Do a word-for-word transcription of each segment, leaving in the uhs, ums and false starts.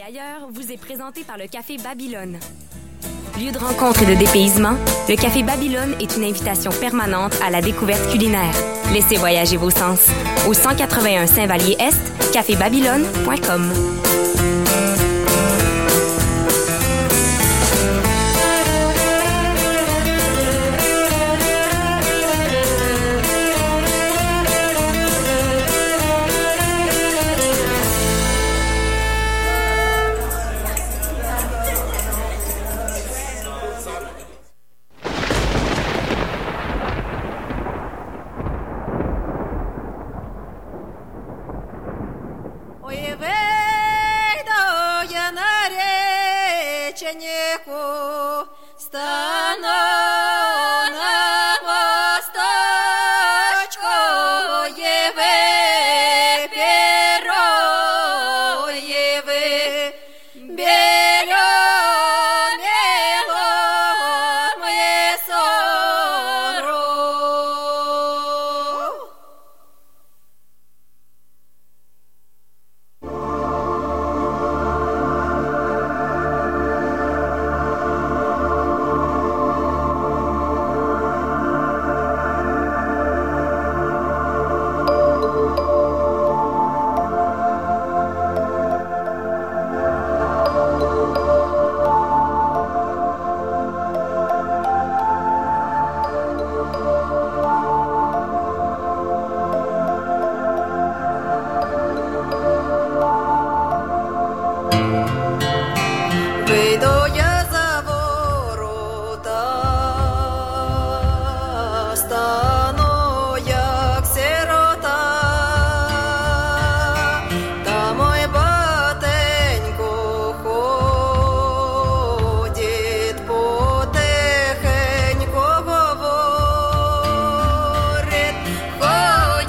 ailleurs vous est présenté par le Café Babylone. Lieu de rencontre et de dépaysement, le Café Babylone est une invitation permanente à la découverte culinaire. Laissez voyager vos sens. Au cent quatre-vingt-un Saint-Vallier-Est, café babylone point com.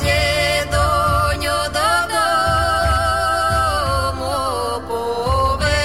Over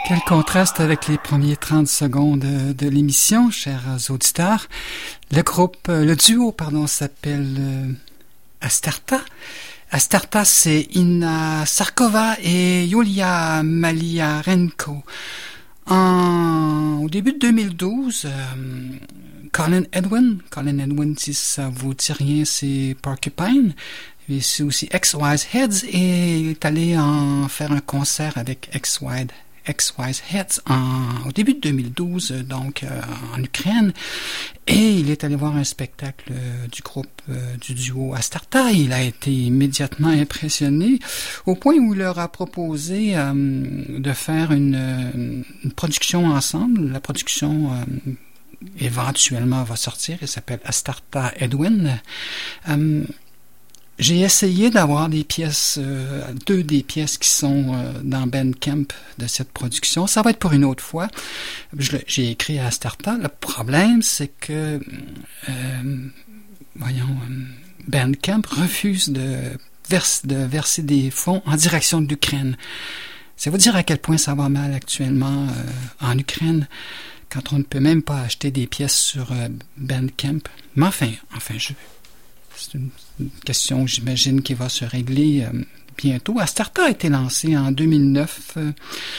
Quel contraste avec les premiers trente secondes de, de l'émission, chers auditeurs. Le groupe, le duo, pardon, s'appelle euh, Astarta. Astarta, c'est Inna Sarkova et Yulia Maliarenko. En, au début de deux mille douze, euh, Colin Edwin, Colin Edwin, si ça vous dit rien, c'est Porcupine. Et c'est aussi X-Wise Heads et est allé en faire un concert avec X-Wise X-Wise Heads en, au début de deux mille douze, donc euh, en Ukraine, et il est allé voir un spectacle euh, du groupe euh, du duo Astarta. Il a été immédiatement impressionné au point où il leur a proposé euh, de faire une, une production ensemble. La production euh, éventuellement va sortir, elle s'appelle Astarta Edwin. Euh, J'ai essayé d'avoir des pièces, euh, deux des pièces qui sont euh, dans Bandcamp de cette production. Ça va être pour une autre fois. Je, j'ai écrit à Astarta. Le problème, c'est que, euh, voyons, Bandcamp refuse de, verse, de verser des fonds en direction de l'Ukraine. C'est vous dire à quel point ça va mal actuellement euh, en Ukraine, quand on ne peut même pas acheter des pièces sur euh, Bandcamp. Mais enfin, enfin, je... C'est une, une question, j'imagine, qui va se régler euh, bientôt. Astarta a été lancé en deux mille neuf. Euh,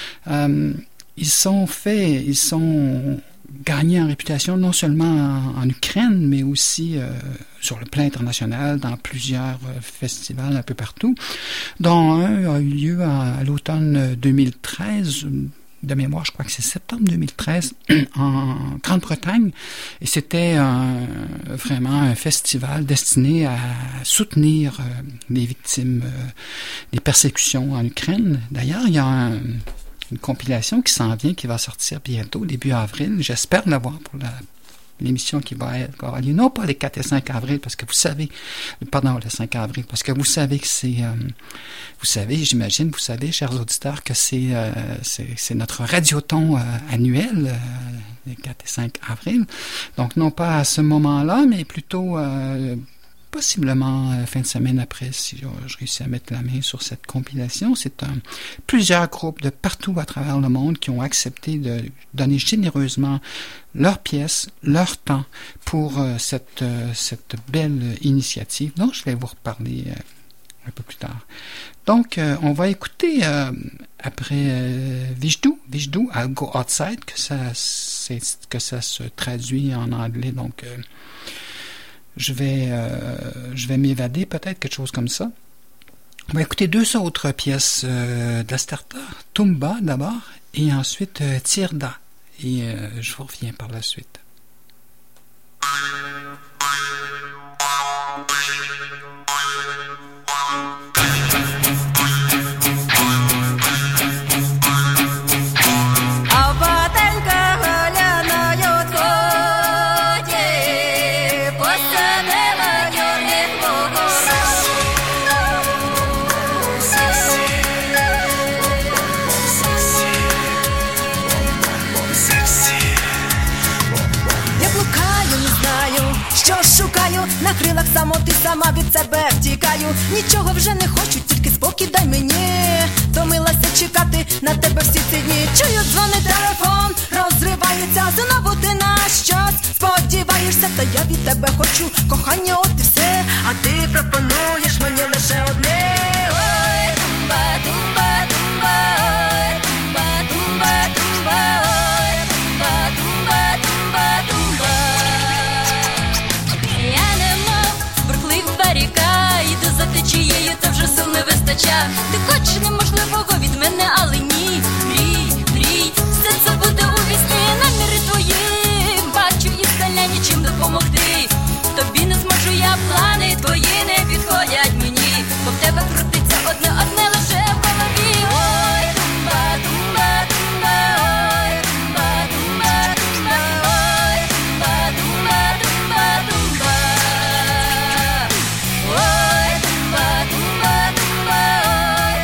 euh, ils sont faits, ils sont gagnés en réputation non seulement en, en Ukraine, mais aussi euh, sur le plan international, dans plusieurs euh, festivals un peu partout, dont un a eu lieu à, à l'automne deux mille treize. De mémoire, je crois que c'est septembre deux mille treize, en Grande-Bretagne, et c'était un, vraiment un festival destiné à soutenir euh, les victimes euh, des persécutions en Ukraine. D'ailleurs, il y a un, une compilation qui s'en vient, qui va sortir bientôt, début avril. J'espère l'avoir pour la l'émission qui va être, avoir lieu, non pas les quatre et cinq avril, parce que vous savez, pardon, le cinq avril, parce que vous savez que c'est, euh, vous savez, j'imagine, vous savez, chers auditeurs, que c'est, euh, c'est, c'est notre radioton euh, annuel, euh, les quatre et cinq avril. Donc, non pas à ce moment-là, mais plutôt euh, possiblement euh, fin de semaine après, si je, je réussis à mettre la main sur cette compilation. C'est un, plusieurs groupes de partout à travers le monde qui ont accepté de donner généreusement leurs pièces, leur temps pour euh, cette, euh, cette belle initiative dont je vais vous reparler euh, un peu plus tard. Donc, euh, on va écouter euh, après euh, Vijdou, Vijdou, I'll Go Outside, que ça, c'est, que ça se traduit en anglais, donc euh, je vais, euh, je vais m'évader, peut-être quelque chose comme ça. On va écouter deux autres pièces euh, d'Astarta, Tumba d'abord, et ensuite euh, Tirda. Et euh, je vous reviens par la suite. На крилах самоти сама від себе втікаю. Нічого вже не хочу, тільки спокій дай мені. Втомилася чекати на тебе всі ці дні. Чую, дзвонить телефон, розривається. Знову ти на щось сподіваєшся. Та я від тебе хочу кохання, от і все. А ти пропонуєш мені лише одне. Ой, тумба, тумба, тумба, ой, тумба, тумба, тумба, ой, тумба, тумба, тумба, тумба. Ріка, йду за течією, та вже сил не вистача. Ти хочеш неможливого від мене, але ні. Мрій, мрій, все це буде у вісні. Наміри твої бачу і сталя нічим допомогти. Тобі не зможу я, плани твої не підходять мені. Бо в тебе крутиться одне, одне лише в голові. Ой, тумба, тумба, тумба, ой, тумба, тумба, тумба, ой, тумба, тумба, тумба, тумба. Ой, тумба, тумба, тумба, ой,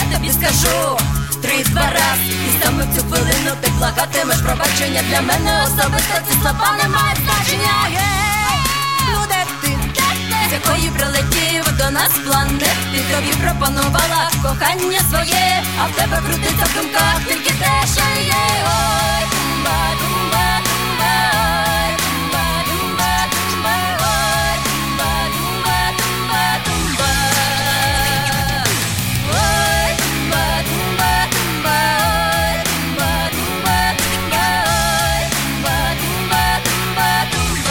тобі скажу три-два раз, і саме в цю хвилину ти благатимеш пробачення. Для мене особисто ці слова не мають значення. Ей, ну де ти? З якої прилетів до нас планет? Ти тобі пропонувала кохання своє, а в тебе крутиться в думках тільки те, що є. Ой, тумба, тумба, тумба, ой, тумба, тумба, тумба, ой, тумба, тумба, тумба, тумба. Ой, тумба, тумба, тумба, ой, тумба, тумба, тумба, ой, тумба, тумба, тумба, тумба.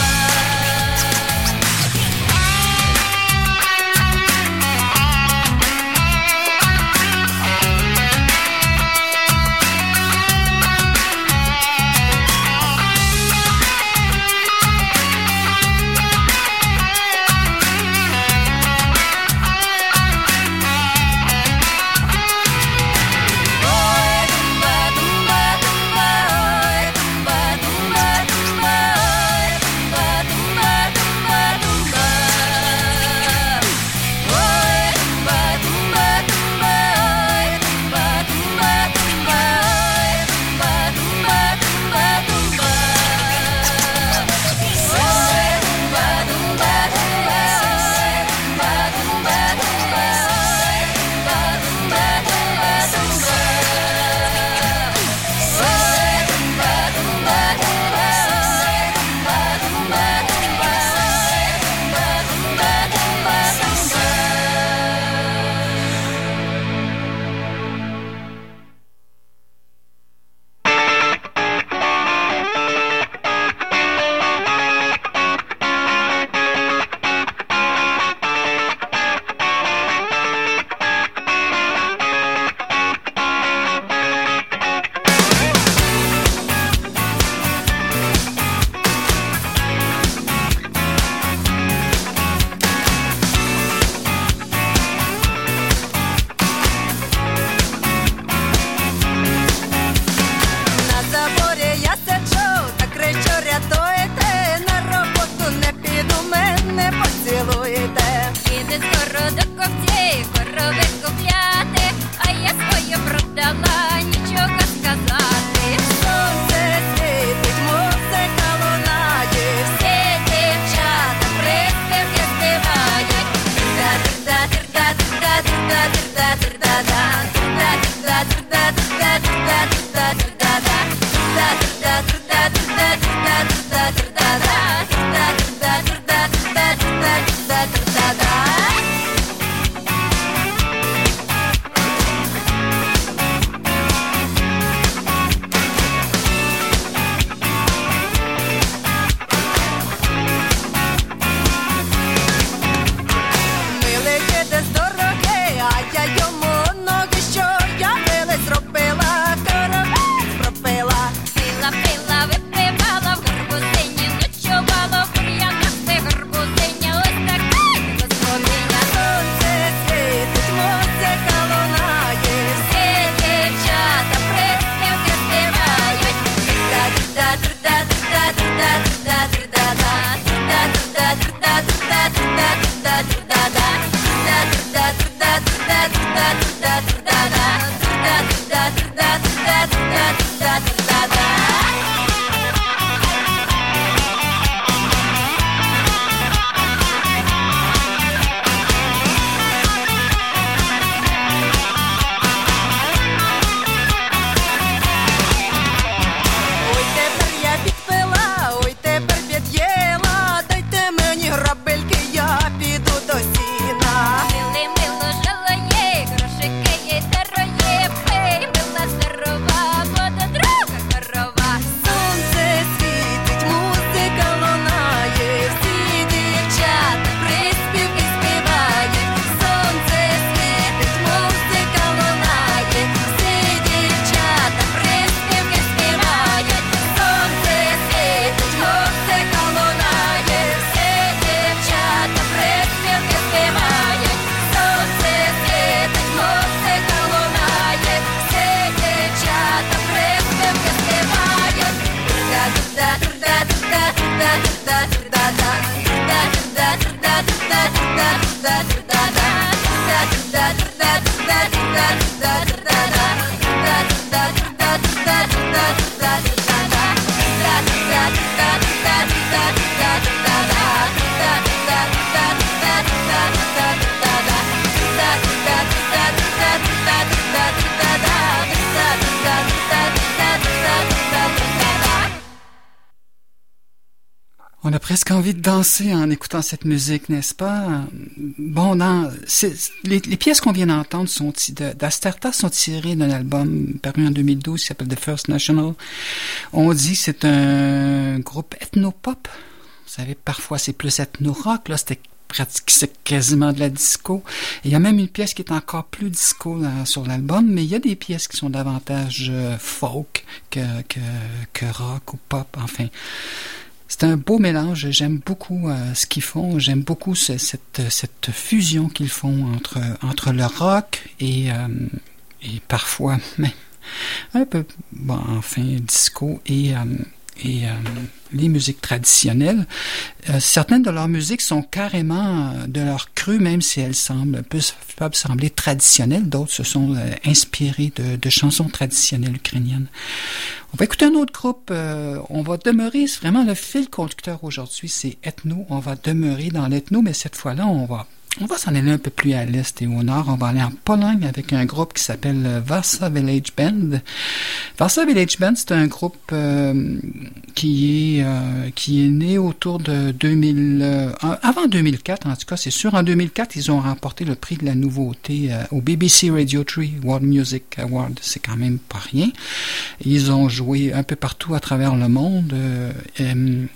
a presque envie de danser en écoutant cette musique, n'est-ce pas? Bon, dans les, les pièces qu'on vient d'entendre sont d'Astarta sont tirées d'un album paru en deux mille douze qui s'appelle The First National. On dit que c'est un groupe ethno-pop. Vous savez, parfois c'est plus ethno-rock. Là, c'était c'est quasiment de la disco. Et il y a même une pièce qui est encore plus disco là, sur l'album, mais il y a des pièces qui sont davantage euh, folk que, que, que rock ou pop, enfin. C'est un beau mélange. J'aime beaucoup euh, ce qu'ils font. J'aime beaucoup ce, cette, cette fusion qu'ils font entre, entre le rock et, euh, et parfois même un peu, bon, enfin, disco et... Euh, et euh, les musiques traditionnelles. Euh, certaines de leurs musiques sont carrément euh, de leur cru, même si elles semblent peuvent, peuvent sembler traditionnelles. D'autres se sont euh, inspirées de, de chansons traditionnelles ukrainiennes. On va écouter un autre groupe. Euh, on va demeurer, c'est vraiment le fil conducteur aujourd'hui, c'est ethno. On va demeurer dans l'ethno, mais cette fois-là, on va On va s'en aller un peu plus à l'est et au nord. On va aller en Pologne avec un groupe qui s'appelle Warsaw Village Band. Warsaw Village Band, c'est un groupe euh, qui est euh, qui est né autour de deux mille euh, avant deux mille quatre, en tout cas, c'est sûr. En deux mille quatre, ils ont remporté le prix de la nouveauté euh, au B B C Radio trois World Music Award. C'est quand même pas rien. Ils ont joué un peu partout à travers le monde. Euh, euh,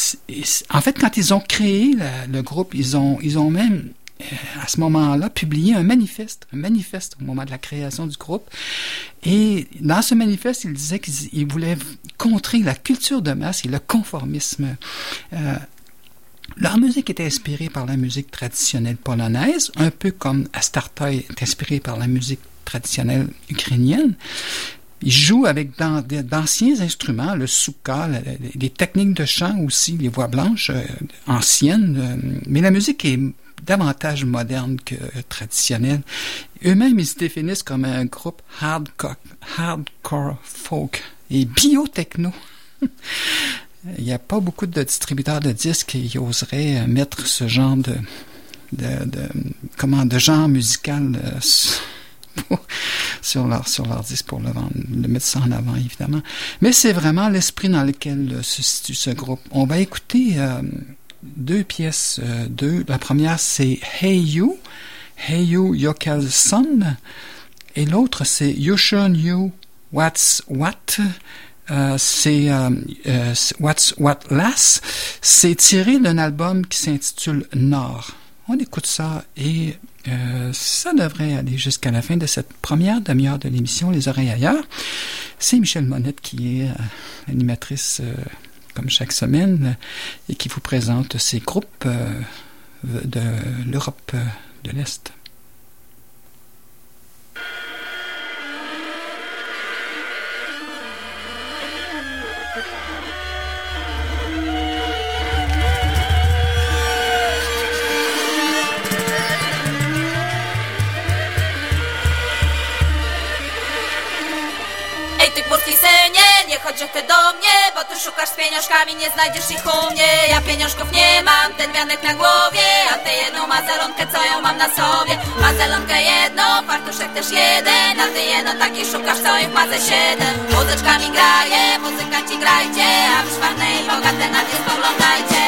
en fait, quand ils ont créé la, le groupe, ils ont ils ont même à ce moment-là, publié un manifeste, un manifeste au moment de la création du groupe. Et dans ce manifeste, il disait qu'il voulait contrer la culture de masse et le conformisme. Euh, leur musique était inspirée par la musique traditionnelle polonaise, un peu comme Astarta est inspirée par la musique traditionnelle ukrainienne. Ils jouent avec dans, d'anciens instruments, le soukha, les techniques de chant aussi, les voix blanches euh, anciennes, euh, mais la musique est davantage moderne que traditionnelle. Eux-mêmes, ils se définissent comme un groupe hardcore, hardcore folk et biotechno. Il n'y a pas beaucoup de distributeurs de disques qui oseraient mettre ce genre de, de, de comment, de genre musical euh, sur leur, sur leur disque pour le vendre, le mettre ça en avant, évidemment. Mais c'est vraiment l'esprit dans lequel se situe ce groupe. On va écouter euh, deux pièces, euh, deux. La première, c'est Hey You, Hey You Yokel Son, et l'autre, c'est You Sure Knew What's What. Euh, c'est euh, euh, What's What Lass. C'est tiré d'un album qui s'intitule Nord. On écoute ça et euh, ça devrait aller jusqu'à la fin de cette première demi-heure de l'émission Les Oreilles Ailleurs. C'est Michel Monette qui est euh, animatrice euh, comme chaque semaine et qui vous présente ces groupes euh, de l'Europe de l'Est. Chodź ty do mnie, bo ty szukasz z pieniążkami, nie znajdziesz ich u mnie. Ja pieniążków nie mam, ten wianek na głowie, a ty jedną mazelonkę, co ją mam na sobie. Mazelonkę jedną, fartuszek też jeden, a ty jedno taki szukasz, co ich ma ze siedem. Muzyczkami graje, muzykanci grajcie, a wy szwarne i bogate na nie spoglądajcie.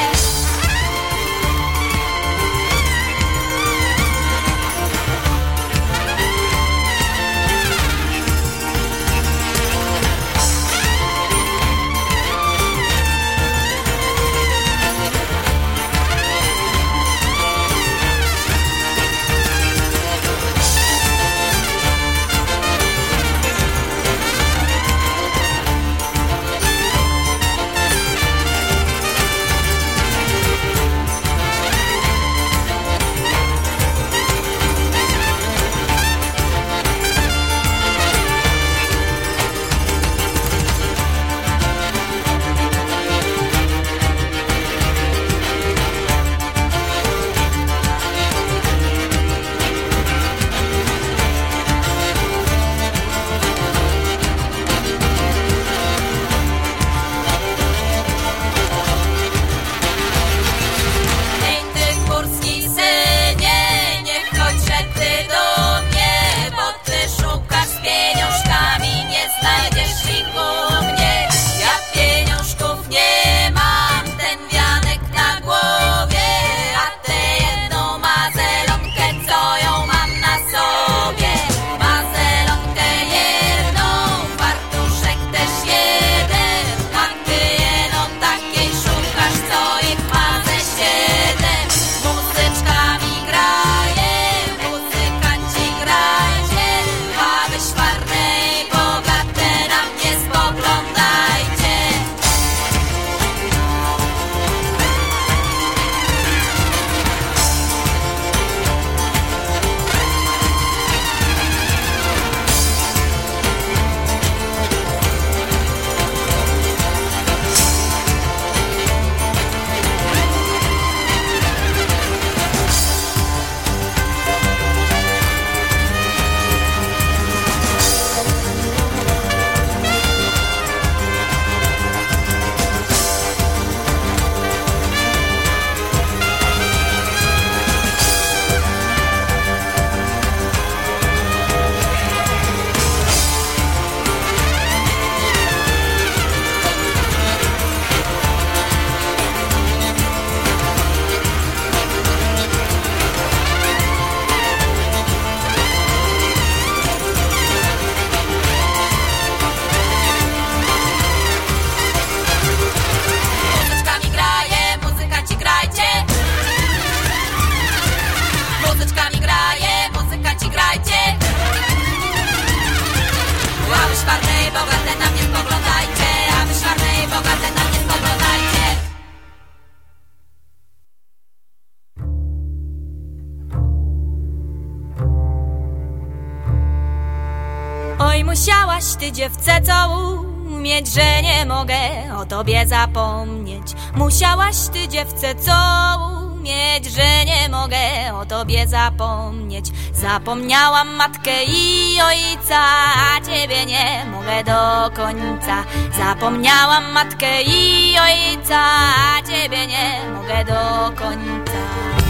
musiałaś ty dziewczę co umieć, że nie mogę o tobie zapomnieć. Musiałaś ty dziewczę co umieć, że nie mogę o tobie zapomnieć. Zapomniałam matkę i ojca, a ciebie nie mogę do końca. Zapomniałam matkę i ojca, a ciebie nie mogę do końca.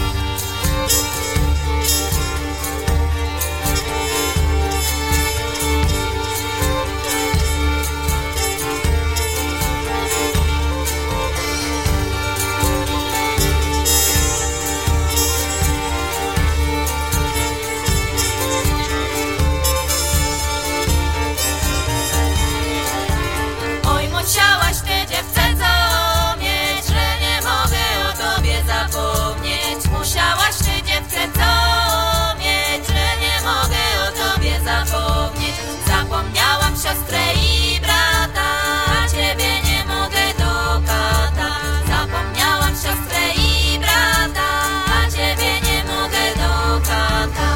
Musiałaś ty dziewczę co mieć, że nie mogę o tobie zapomnieć. Musiałaś ty dziewczę co mieć, że nie mogę o tobie zapomnieć. Zapomniałam siostrę i brata, a ciebie nie mogę do kata. Zapomniałam siostrę i brata, a ciebie nie mogę do kata.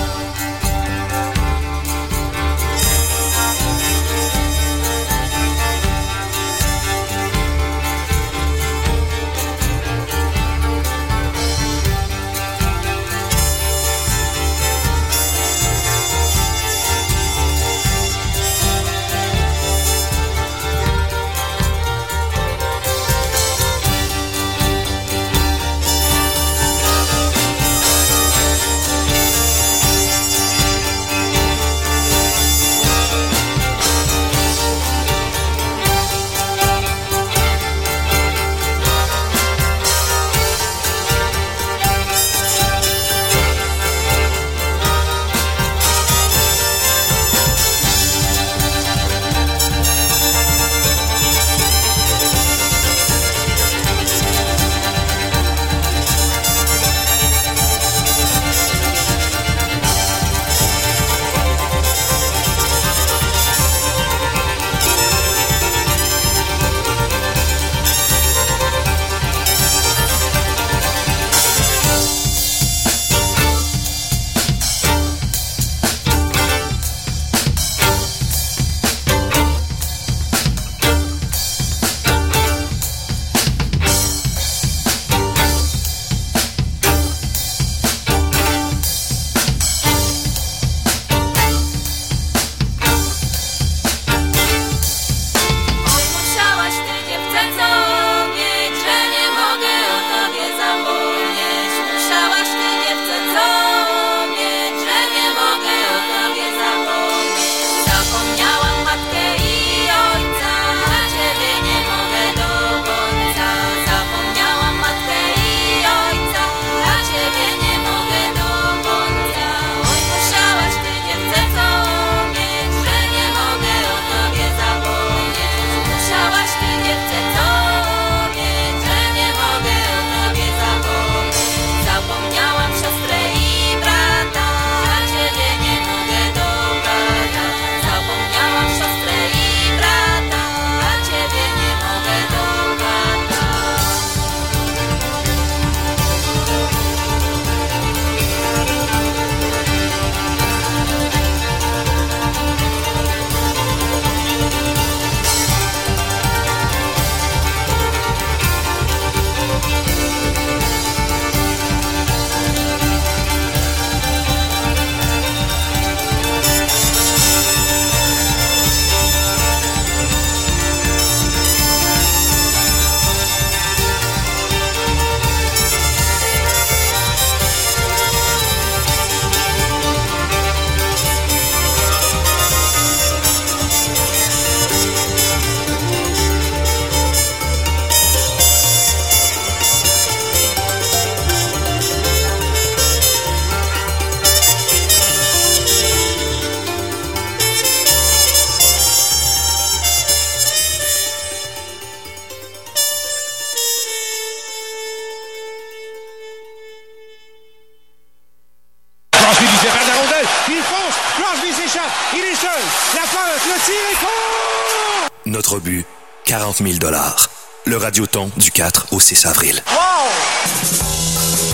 Notre but, quarante mille dollars. Le Radioton du quatre au six avril. Wow!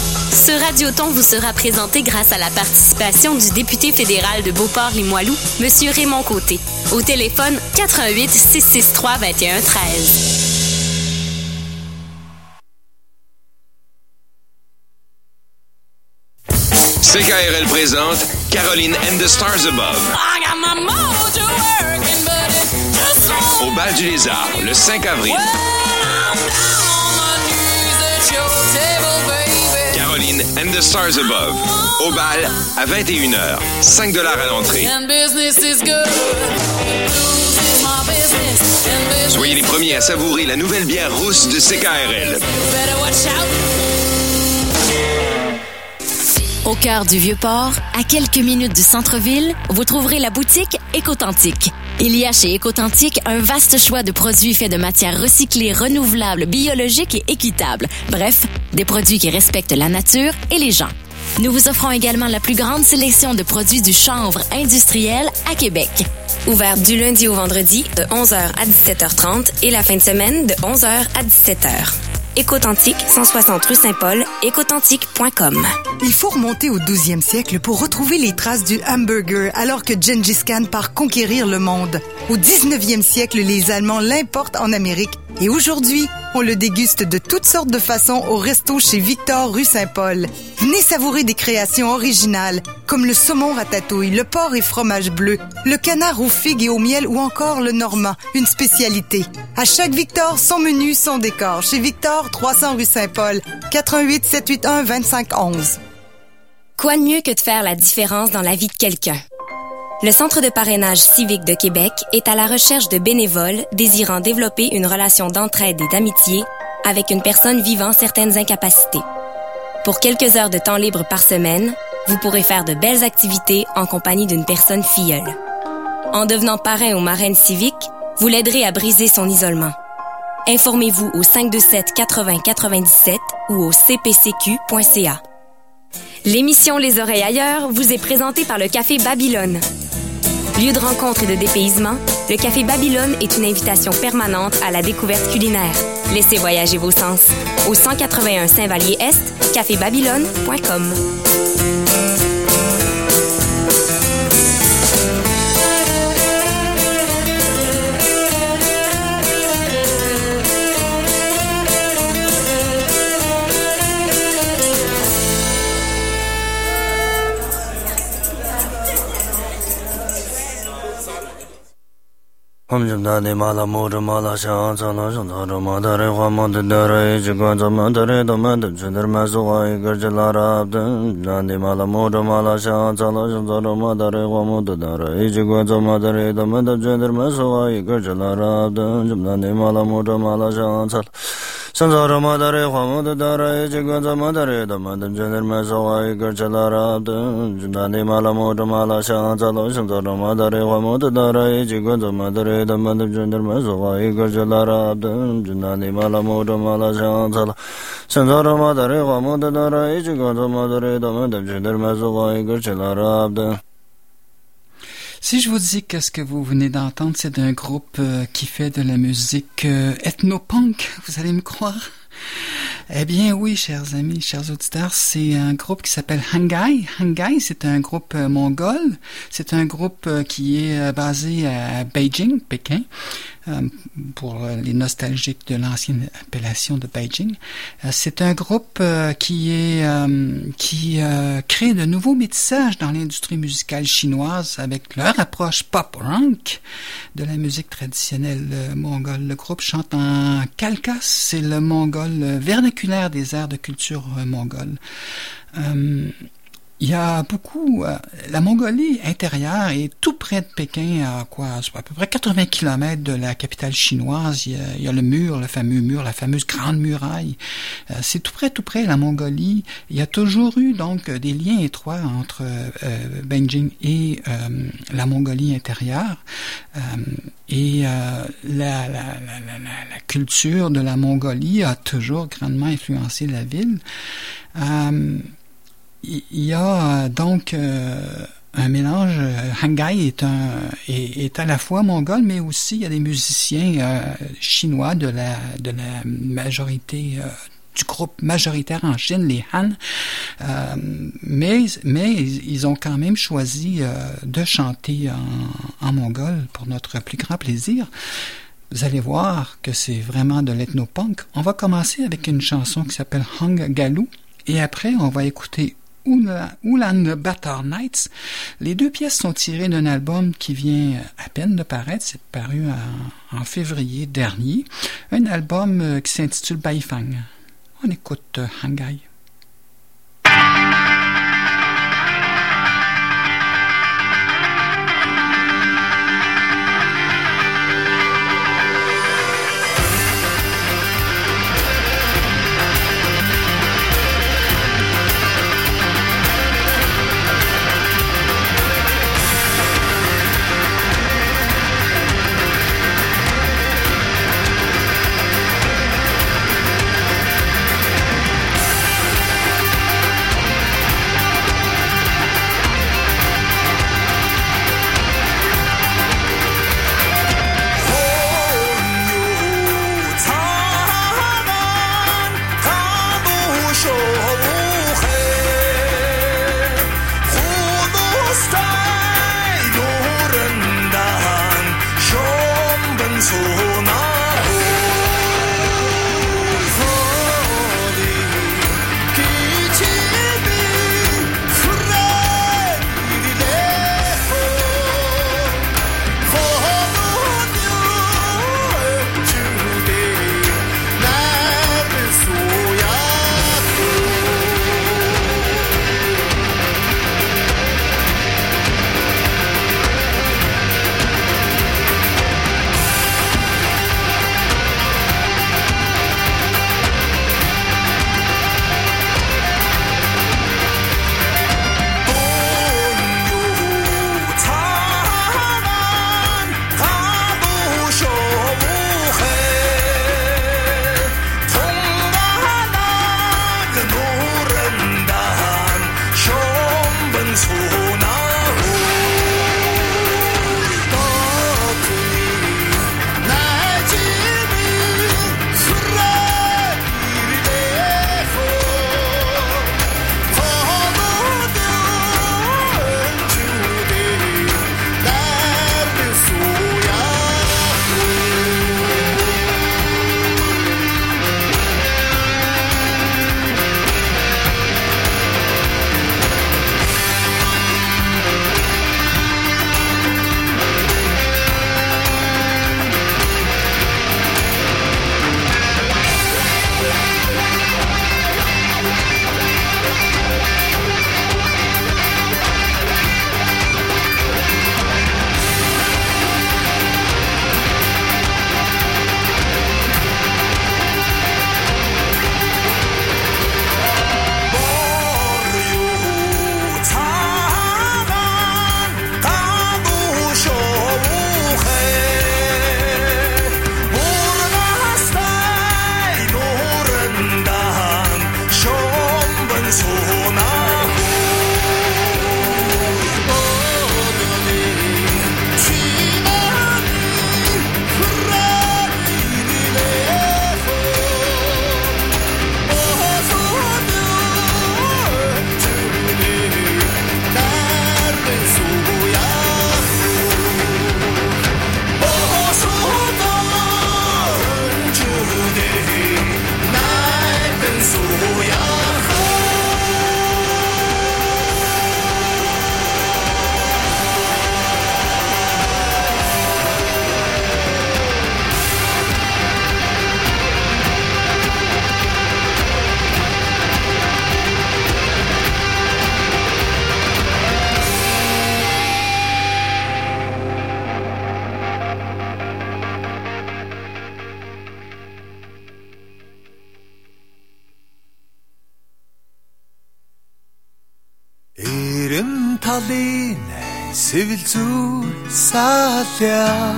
Ce Radioton vous sera présenté grâce à la participation du député fédéral de Beauport-Limoilou, M. Raymond Côté. Au téléphone quatre-vingt-huit six cent soixante-trois vingt et un treize. C K R L présente Caroline and the Stars Above. Au Bal du Lézard, le cinq avril. Caroline and the Stars Above. Au Bal, à vingt et une heures. cinq dollars à l'entrée. Soyez les premiers à savourer la nouvelle bière rousse de C K R L. Au cœur du Vieux-Port, à quelques minutes du centre-ville, vous trouverez la boutique Écotantique. Il y a chez Écotantique un vaste choix de produits faits de matières recyclées, renouvelables, biologiques et équitables. Bref, des produits qui respectent la nature et les gens. Nous vous offrons également la plus grande sélection de produits du chanvre industriel à Québec. Ouvert du lundi au vendredi de onze heures à dix-sept heures trente et la fin de semaine de onze heures à dix-sept heures. Écotantique, cent soixante rue Saint-Paul, écotantique point com. Il faut remonter au douzième siècle pour retrouver les traces du hamburger alors que Gengis Khan part conquérir le monde. Au dix-neuvième siècle, les Allemands l'importent en Amérique et aujourd'hui, on le déguste de toutes sortes de façons au resto chez Victor rue Saint-Paul. Venez savourer des créations originales comme le saumon ratatouille, le porc et fromage bleu, le canard aux figues et au miel ou encore le normand, une spécialité. À chaque Victor, son menu, son décor. Chez Victor, trois cents rue Saint-Paul, quatre-vingt-huit sept huit un vingt-cinq onze. Quoi de mieux que de faire la différence dans la vie de quelqu'un? Le Centre de parrainage civique de Québec est à la recherche de bénévoles désirant développer une relation d'entraide et d'amitié avec une personne vivant certaines incapacités. Pour quelques heures de temps libre par semaine, vous pourrez faire de belles activités en compagnie d'une personne filleule. En devenant parrain ou marraine civique, vous l'aiderez à briser son isolement. Informez-vous au cinq deux sept quatre-vingts quatre-vingt-dix-sept ou au c p c q point c a. L'émission Les Oreilles ailleurs vous est présentée par le Café Babylone. Lieu de rencontre et de dépaysement, le Café Babylone est une invitation permanente à la découverte culinaire. Laissez voyager vos sens. Au cent quatre-vingt-un Saint-Vallier-Est, café babylone point com. Hamjumdani mala mura mala shan sala shandara madare hwamad dare jigwanza mandare damad jindar mazuwa garjalara abdan nandi mala mura mala shan sala shandara madare hwamad dare jigwanza madare damad jindar mazuwa garjalara abdan jumdani mala mura mala shan sala Sanzara madare hwamad dare jigwanza madare damad jindar mazuwa garjalara abdan jumdani mala mura mala shan sala shandara madare hwamad dare jigwanza madare the mother gender mazoa garjalara abdum junani mala moda mala shansala sanzara madare hwamad dare jigwanza madare the mother gender mazoa garjalara abdum. Si je vous dis que ce que vous venez d'entendre, c'est d'un groupe euh, qui fait de la musique euh, ethno-punk, vous allez me croire? Eh bien oui, chers amis, chers auditeurs, c'est un groupe qui s'appelle Hangai. Hangai, c'est un groupe euh, mongol. C'est un groupe euh, qui est euh, basé à Beijing, Pékin, euh, pour euh, les nostalgiques de l'ancienne appellation de Beijing. Euh, c'est un groupe euh, qui est euh, qui euh, crée de nouveaux métissages dans l'industrie musicale chinoise avec leur approche pop-punk de la musique traditionnelle euh, mongole. Le groupe chante en kalkas, c'est le mongol euh, vernaculaire des aires de culture euh, mongole. Euh, Il y a beaucoup... Euh, la Mongolie intérieure est tout près de Pékin, à quoi, à peu près quatre-vingts kilomètres de la capitale chinoise. Il y a, il y a le mur, le fameux mur, la fameuse Grande Muraille. Euh, c'est tout près, tout près, la Mongolie. Il y a toujours eu donc des liens étroits entre euh, Beijing et euh, la Mongolie intérieure. Euh, et euh, la, la, la, la, la culture de la Mongolie a toujours grandement influencé la ville. Euh, Il y a donc euh, un mélange. Hangai est un est, est à la fois mongol, mais aussi il y a des musiciens euh, chinois de la de la majorité euh, du groupe majoritaire en Chine, les Han. Euh, mais mais ils ont quand même choisi euh, de chanter en, en mongol pour notre plus grand plaisir. Vous allez voir que c'est vraiment de l'ethnopunk. On va commencer avec une chanson qui s'appelle Hung Galoo et après on va écouter Ulan Bator Nights. Les deux pièces sont tirées d'un album qui vient à peine de paraître, c'est paru en, en février dernier, un album qui s'intitule Baifang. On écoute Hangai. талын сэвэл зүү саалаа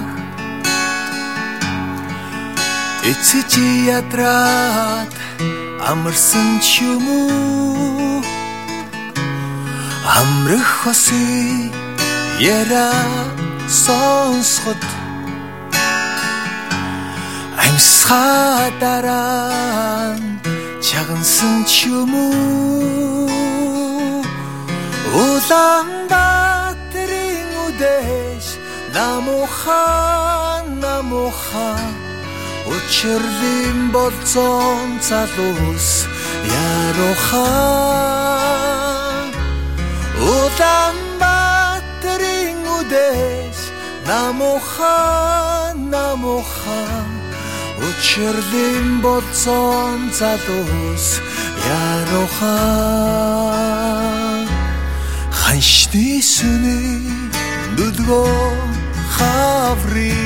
эцэж ядраад амарсан ч юм уу амрах хосын яра сонсоход амьсгаа дараа 작은 승추무 Улаанбаатарын үдэш намуха намуха Учирлын болцон залуус яруха Улаанбаатарын үдэш намуха намуха Учирлын болцон залуус яруха Ханшны сүний нүдгөө хаври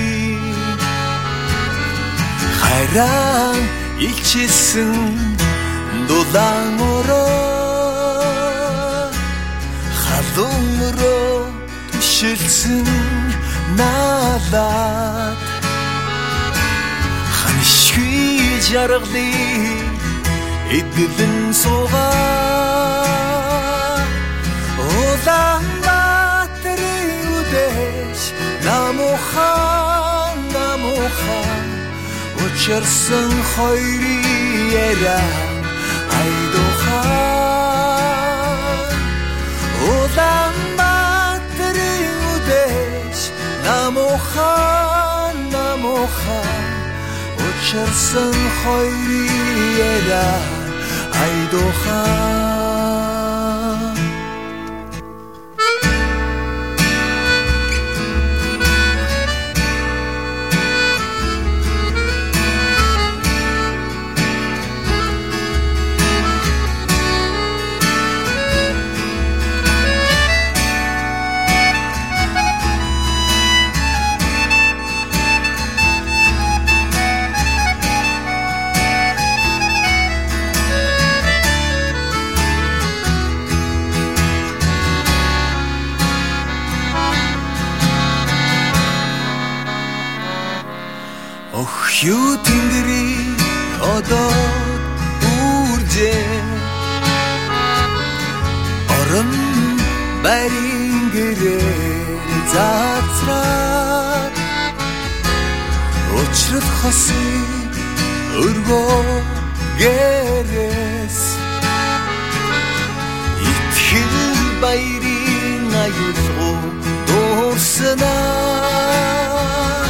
хайран илчилсэн дулаан өрөө халуун өрөө түшилсэн наалаад ханшгүй жаргалыг эдгэлэн суугаа Улаанбаатарын үдэш намуха намуха учирсан хоёрын яриа айдуха Улаанбаатарын үдэш намуха намуха учирсан хоёрын яриа айдуха Юу тэнгэрийн одоо үржээ Орон байрын гэрээр заацраад Учрал хосын өргөө гэрээс Итгэл баярын аюулгүй дуурснаа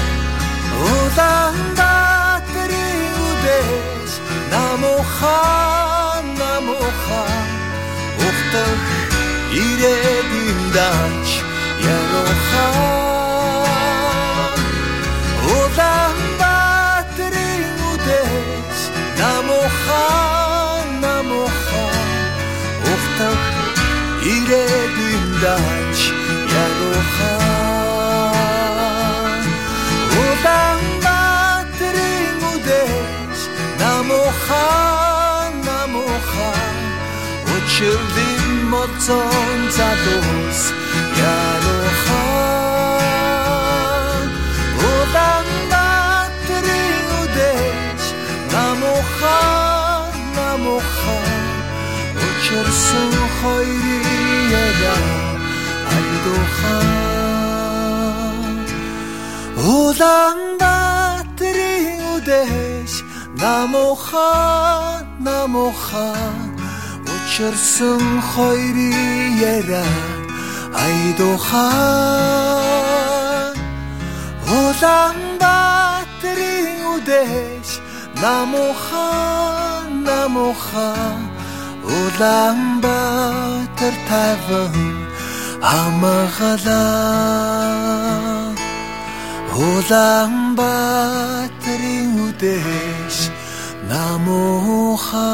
Улаанбаатарын үдэш намуха намуха ухтах ирээдүйн дач яруха Улаанбаатарын үдэш намуха намуха ухтах ирээдүйн дач яруха Улаанбаатарын үдэш намуха намуха учирлын болцон залуус яруха Улаанбаатарын үдэш намуха намуха учирсан хоёрын яриа айдуха Улаанбаатарын үдэш намуха намуха учирсан хоёрын яриа айдуха Улаанбаатарын үдэш намуха намуха Улаанбаатар таван хамагалаа Улаанбаатарын үдэш намуха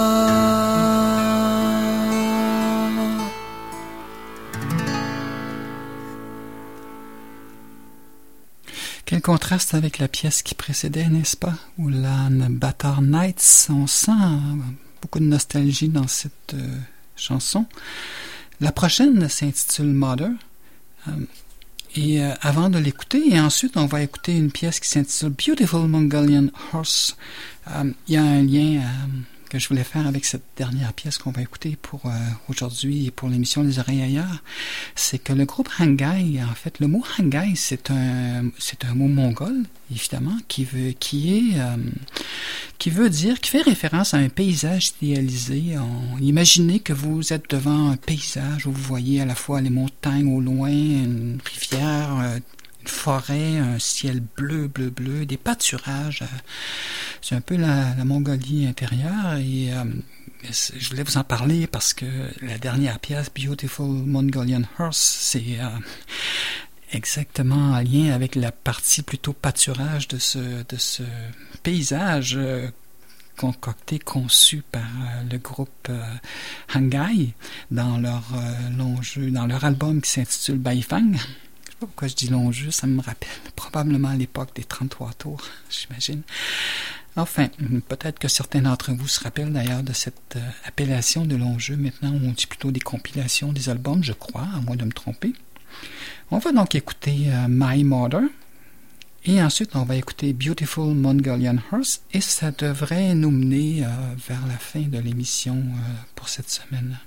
Quel contraste avec la pièce qui précédait, n'est-ce pas? Ulaanbaatar Nights, on sent beaucoup de nostalgie dans cette euh, chanson. La prochaine s'intitule Mother. Euh, et euh, avant de l'écouter, et ensuite on va écouter une pièce qui s'intitule Beautiful Mongolian Horse. Euh, il y a un lien euh, que je voulais faire avec cette dernière pièce qu'on va écouter pour euh, aujourd'hui et pour l'émission Les Oreilles Ailleurs, c'est que le groupe Hangai, en fait, le mot Hangai, c'est un, c'est un mot mongol, évidemment, qui veut, qui est, euh, qui veut dire, qui fait référence à un paysage idéalisé. On, imaginez que vous êtes devant un paysage où vous voyez à la fois les montagnes au loin, une rivière, euh, forêt, un ciel bleu, bleu, bleu, des pâturages. Euh, c'est un peu la, la Mongolie intérieure et euh, je voulais vous en parler parce que la dernière pièce, Beautiful Mongolian Horse, c'est euh, exactement en lien avec la partie plutôt pâturage de ce, de ce paysage euh, concocté, conçu par euh, le groupe euh, Hangai dans leur euh, long jeu, dans leur album qui s'intitule Baifang. Je sais pas pourquoi je dis long jeu, ça me rappelle probablement l'époque des trente-trois tours, j'imagine. Enfin, peut-être que certains d'entre vous se rappellent d'ailleurs de cette euh, appellation de long jeu. Maintenant, on dit plutôt des compilations, des albums, je crois, à moins de me tromper. On va donc écouter euh, My Mother, et ensuite on va écouter Beautiful Mongolian Horse, et ça devrait nous mener euh, vers la fin de l'émission euh, pour cette semaine.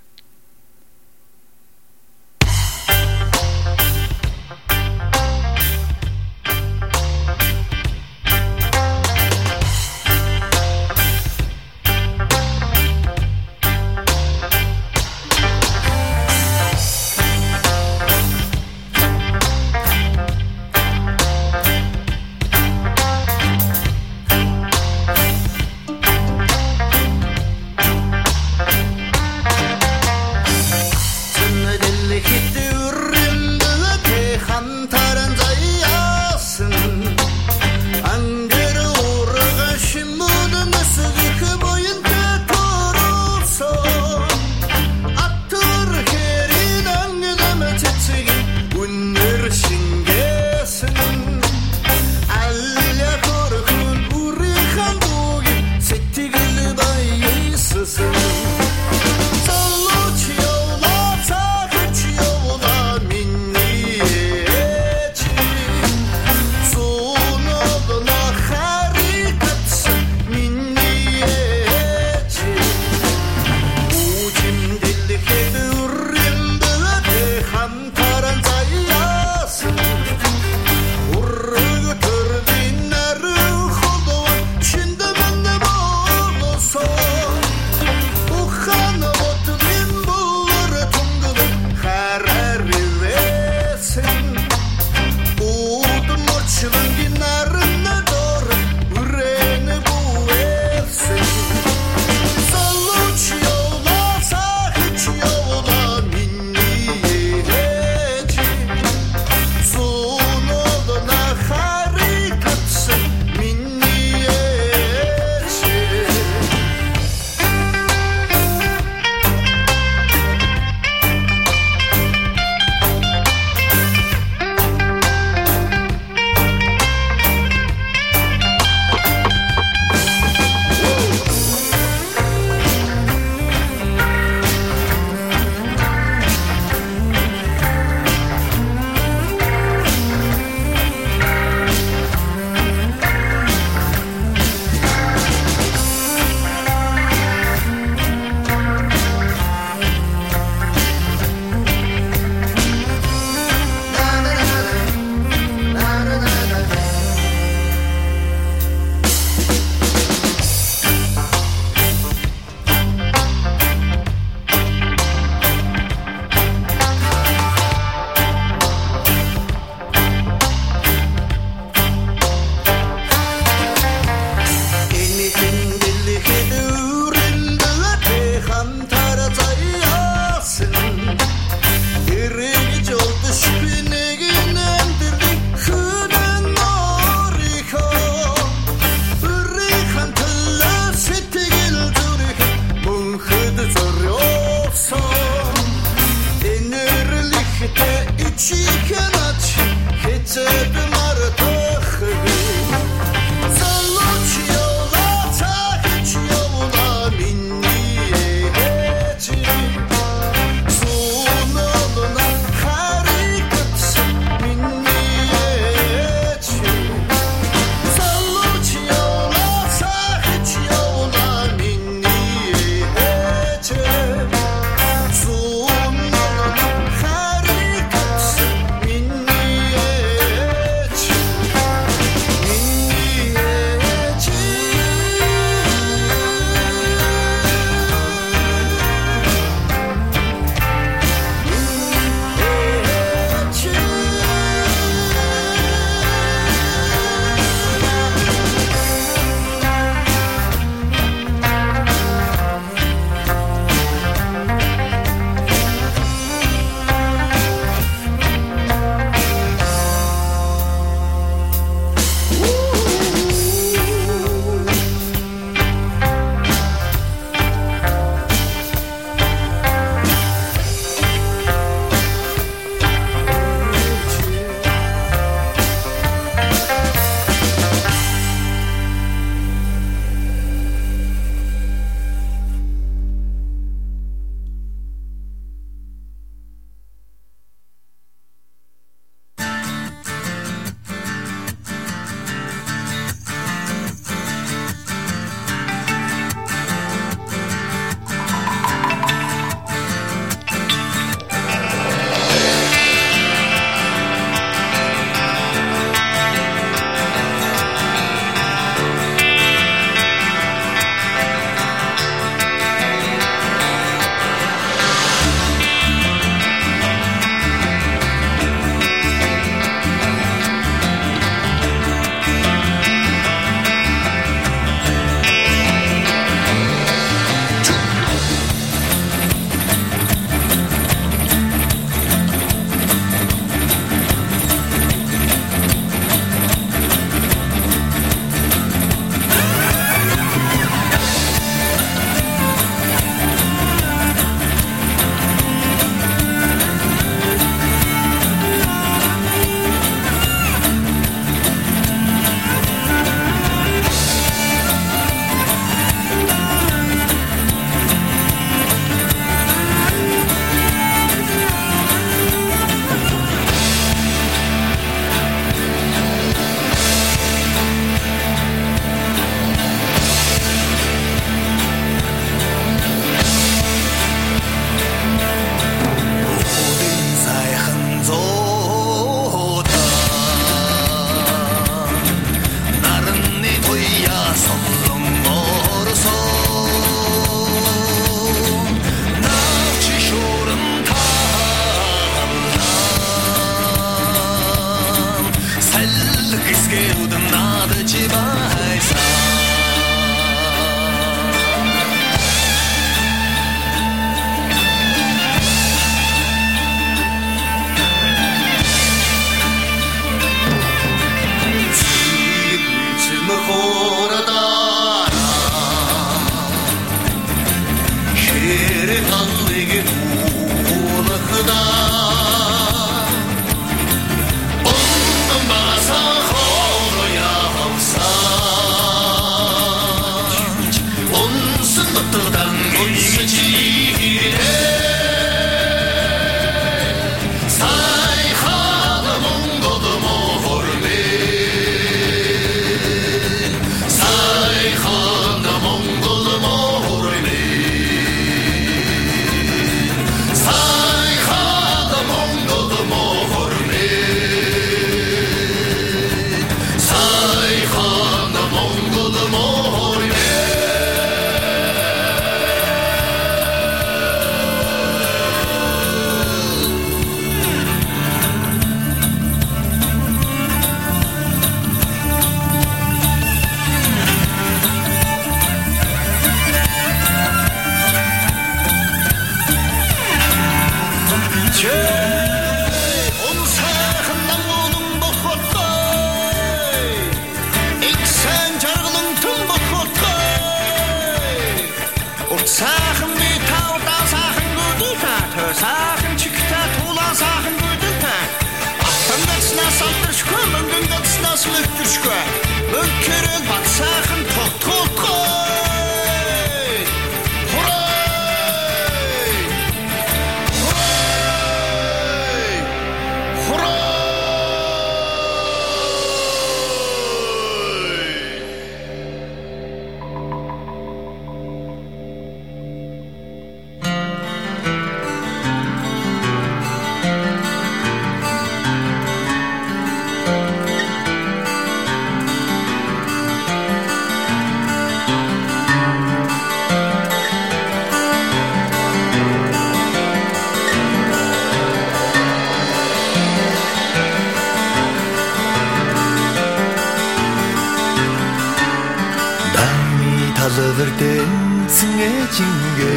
징게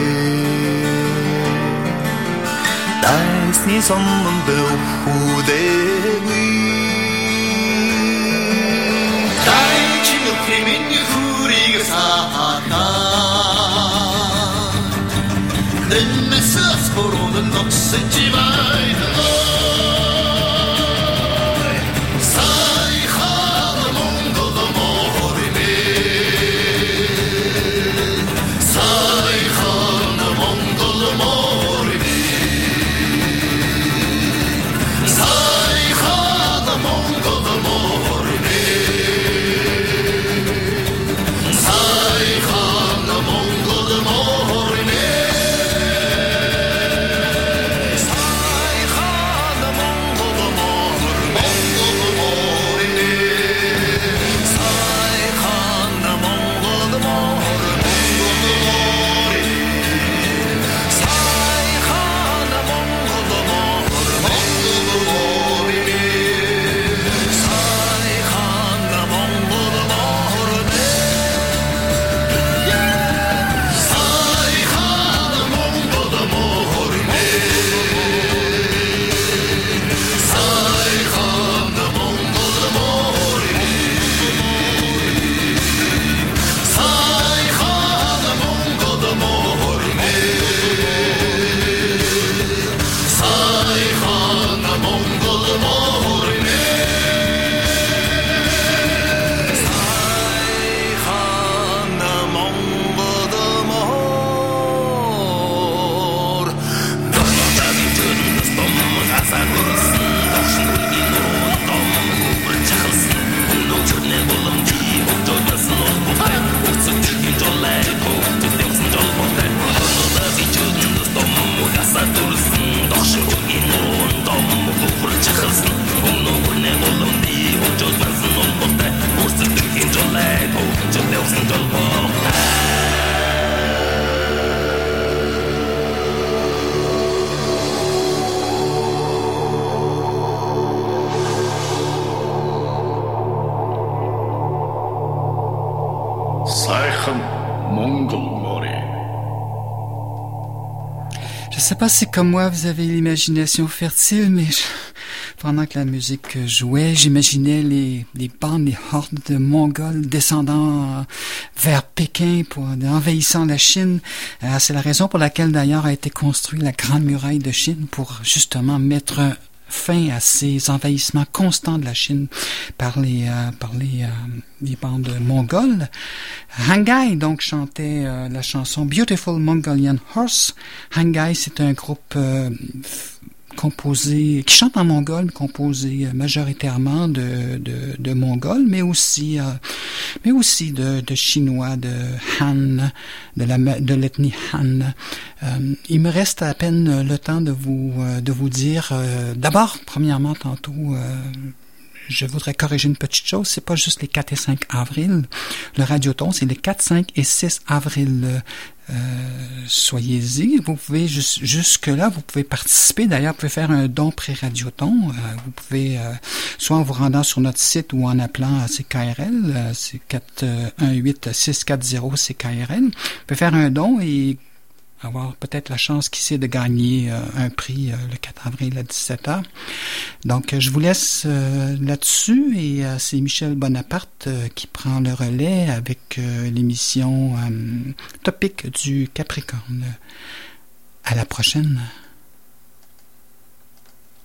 나이스니 선문도 후대위 나이 지금 크리민이 후리가 사가 내 메스 서로는 녹색지 말고 Je sais pas si comme moi vous avez l'imagination fertile, mais je, pendant que la musique jouait, j'imaginais les, les bandes, les hordes de Mongols descendant vers Pékin pour envahissant la Chine. Euh, c'est la raison pour laquelle d'ailleurs a été construite la Grande Muraille de Chine, pour justement mettre un fin à ces envahissements constants de la Chine par les euh, par les, euh, les bandes mongoles. Hangai donc chantait euh, la chanson Beautiful Mongolian Horse. Hangai, c'est un groupe euh, composé, qui chante en mongol, composé majoritairement de, de, de mongols, mais aussi, euh, mais aussi de, de chinois, de Han, de la, de l'ethnie Han. Euh, il me reste à peine le temps de vous, de vous dire, euh, d'abord, premièrement, tantôt, euh, je voudrais corriger une petite chose, c'est pas juste les quatre et cinq avril, le Radioton, c'est les quatre, cinq et six avril. Euh, soyez-y, vous pouvez jus- jusque-là, vous pouvez participer. D'ailleurs, vous pouvez faire un don pré-radioton. Euh, vous pouvez, euh, soit en vous rendant sur notre site ou en appelant à C K R L, euh, c'est quatre un huit six quatre zéro C K R L. Vous pouvez faire un don et avoir peut-être la chance, qui sait, de gagner euh, un prix euh, le quatre avril à dix-sept heures. Donc, euh, je vous laisse euh, là-dessus et euh, c'est Michel Bonaparte euh, qui prend le relais avec euh, l'émission euh, Topic du Capricorne. À la prochaine.